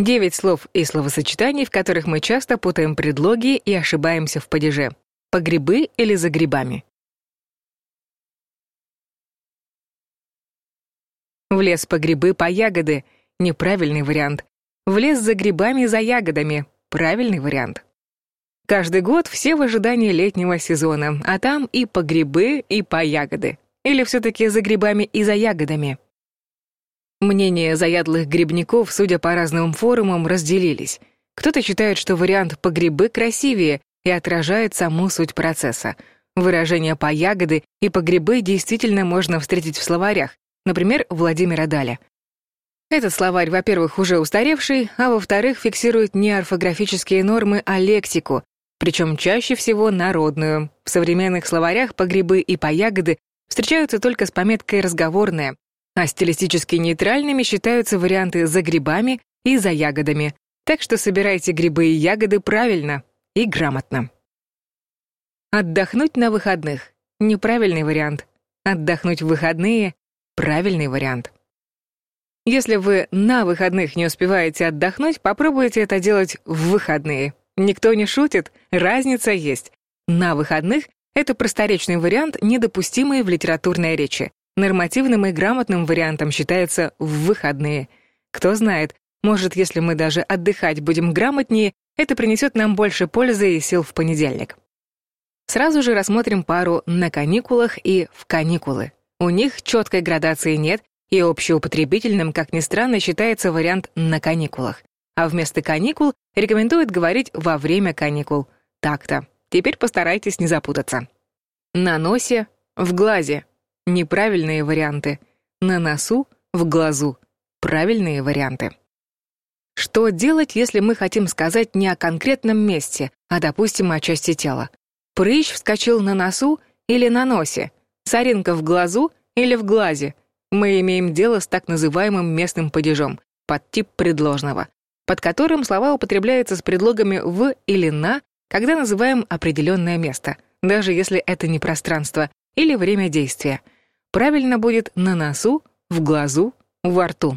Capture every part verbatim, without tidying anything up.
Девять слов и словосочетаний, в которых мы часто путаем предлоги и ошибаемся в падеже. По грибы или за грибами. В лес по грибы, по ягоды — неправильный вариант. В лес за грибами, за ягодами — правильный вариант. Каждый год все в ожидании летнего сезона, а там и по грибы, и по ягоды. Или все-таки за грибами и за ягодами. Мнения заядлых грибников, судя по разным форумам, разделились. Кто-то считает, что вариант «по грибы» красивее и отражает саму суть процесса. Выражение «по ягоды» и «по грибы» действительно можно встретить в словарях, например, Владимира Даля. Этот словарь, во-первых, уже устаревший, а во-вторых, фиксирует не орфографические нормы, а лексику, причем чаще всего народную. В современных словарях «по грибы» и «по ягоды» встречаются только с пометкой «разговорная», а стилистически нейтральными считаются варианты «за грибами» и «за ягодами». Так что собирайте грибы и ягоды правильно и грамотно. Отдохнуть на выходных — неправильный вариант. Отдохнуть в выходные — правильный вариант. Если вы на выходных не успеваете отдохнуть, попробуйте это делать в выходные. Никто не шутит, разница есть. На выходных — это просторечный вариант, недопустимый в литературной речи. Нормативным и грамотным вариантом считается «в выходные». Кто знает, может, если мы даже отдыхать будем грамотнее, это принесет нам больше пользы и сил в понедельник. Сразу же рассмотрим пару «на каникулах» и «в каникулы». У них четкой градации нет, и общеупотребительным, как ни странно, считается вариант «на каникулах». А вместо каникул рекомендуют говорить «во время каникул». Так-то. Теперь постарайтесь не запутаться. На носе, в глазе. Неправильные варианты. На носу, в глазу. Правильные варианты. Что делать, если мы хотим сказать не о конкретном месте, а, допустим, о части тела? Прыщ вскочил на носу или на носе? Соринка в глазу или в глазе? Мы имеем дело с так называемым местным падежом, подтип предложного, под которым слова употребляются с предлогами «в» или «на», когда называем определенное место, даже если это не пространство или время действия. Правильно будет «на носу», «в глазу», «во рту».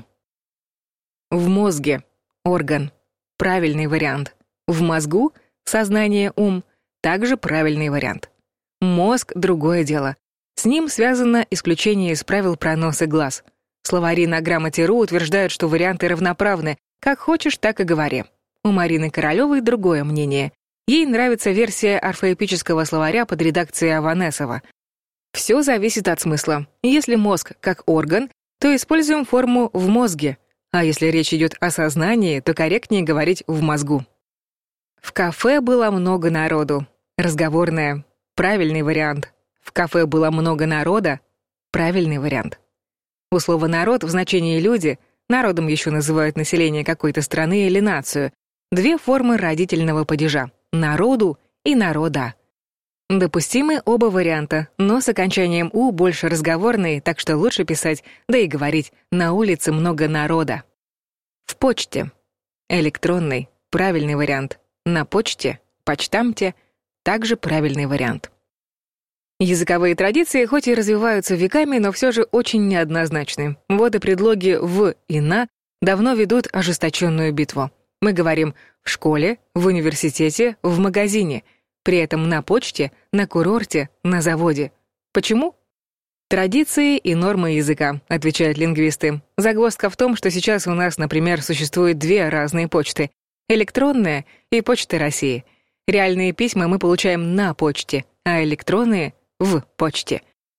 В мозге — орган. Правильный вариант. В мозгу — сознание, ум. Также правильный вариант. Мозг — другое дело. С ним связано исключение из правил про нос и глаз. Словари на грамоте точка ру утверждают, что варианты равноправны. Как хочешь, так и говори. У Марины Королевой другое мнение. Ей нравится версия орфоэпического словаря под редакцией Аванесова. Все зависит от смысла. Если мозг как орган, то используем форму «в мозге», а если речь идет о сознании, то корректнее говорить «в мозгу». В кафе было много народу. Разговорное. Правильный вариант. В кафе было много народа. Правильный вариант. У слова «народ» в значении «люди», народом еще называют население какой-то страны или нацию, две формы родительного падежа — народу и народа. Допустимы оба варианта, но с окончанием «у» больше разговорные, так что лучше писать, да и говорить «на улице много народа». В почте. Электронный. Правильный вариант. На почте. Почтамте. Также правильный вариант. Языковые традиции хоть и развиваются веками, но все же очень неоднозначны. Вот и предлоги «в» и «на» давно ведут ожесточенную битву. Мы говорим «в школе», «в университете», «в магазине», при этом на почте, на курорте, на заводе. Почему? Традиции и нормы языка, отвечают лингвисты. Загвоздка в том, что сейчас у нас, например, существуют две разные почты — электронная и Почта России. Реальные письма мы получаем на почте, а электронные — в почте.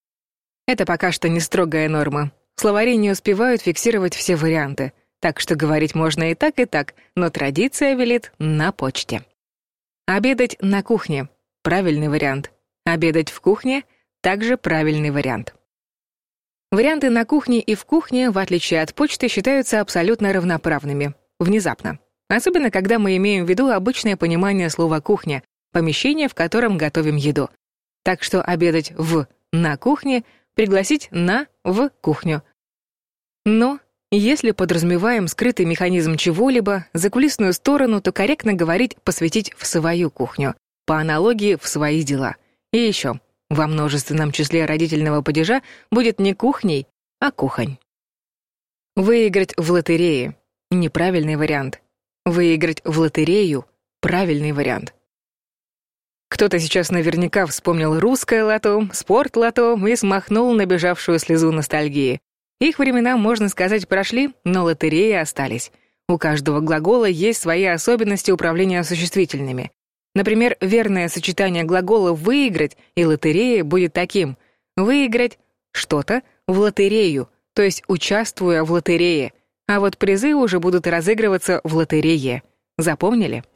Это пока что не строгая норма. Словари не успевают фиксировать все варианты, так что говорить можно и так, и так, но традиция велит на почте. Обедать на кухне — правильный вариант. Обедать в кухне — также правильный вариант. Варианты на кухне и в кухне, в отличие от почты, считаются абсолютно равноправными. Внезапно. Особенно, когда мы имеем в виду обычное понимание слова «кухня» — помещение, в котором готовим еду. Так что обедать в «на кухне» — пригласить на в кухню. Но если подразумеваем скрытый механизм чего-либо, закулисную сторону, то корректно говорить «посвятить в свою кухню», по аналогии «в свои дела». И еще, во множественном числе родительного падежа будет не кухней, а кухонь. Выиграть в лотерее — неправильный вариант. Выиграть в лотерею — правильный вариант. Кто-то сейчас наверняка вспомнил русское лото, спорт-лото и смахнул набежавшую слезу ностальгии. Их времена, можно сказать, прошли, но лотереи остались. У каждого глагола есть свои особенности управления существительными. Например, верное сочетание глагола «выиграть» и «лотерея» будет таким: выиграть что-то в лотерею, то есть участвуя в лотерее, а вот призы уже будут разыгрываться в лотерее. Запомнили?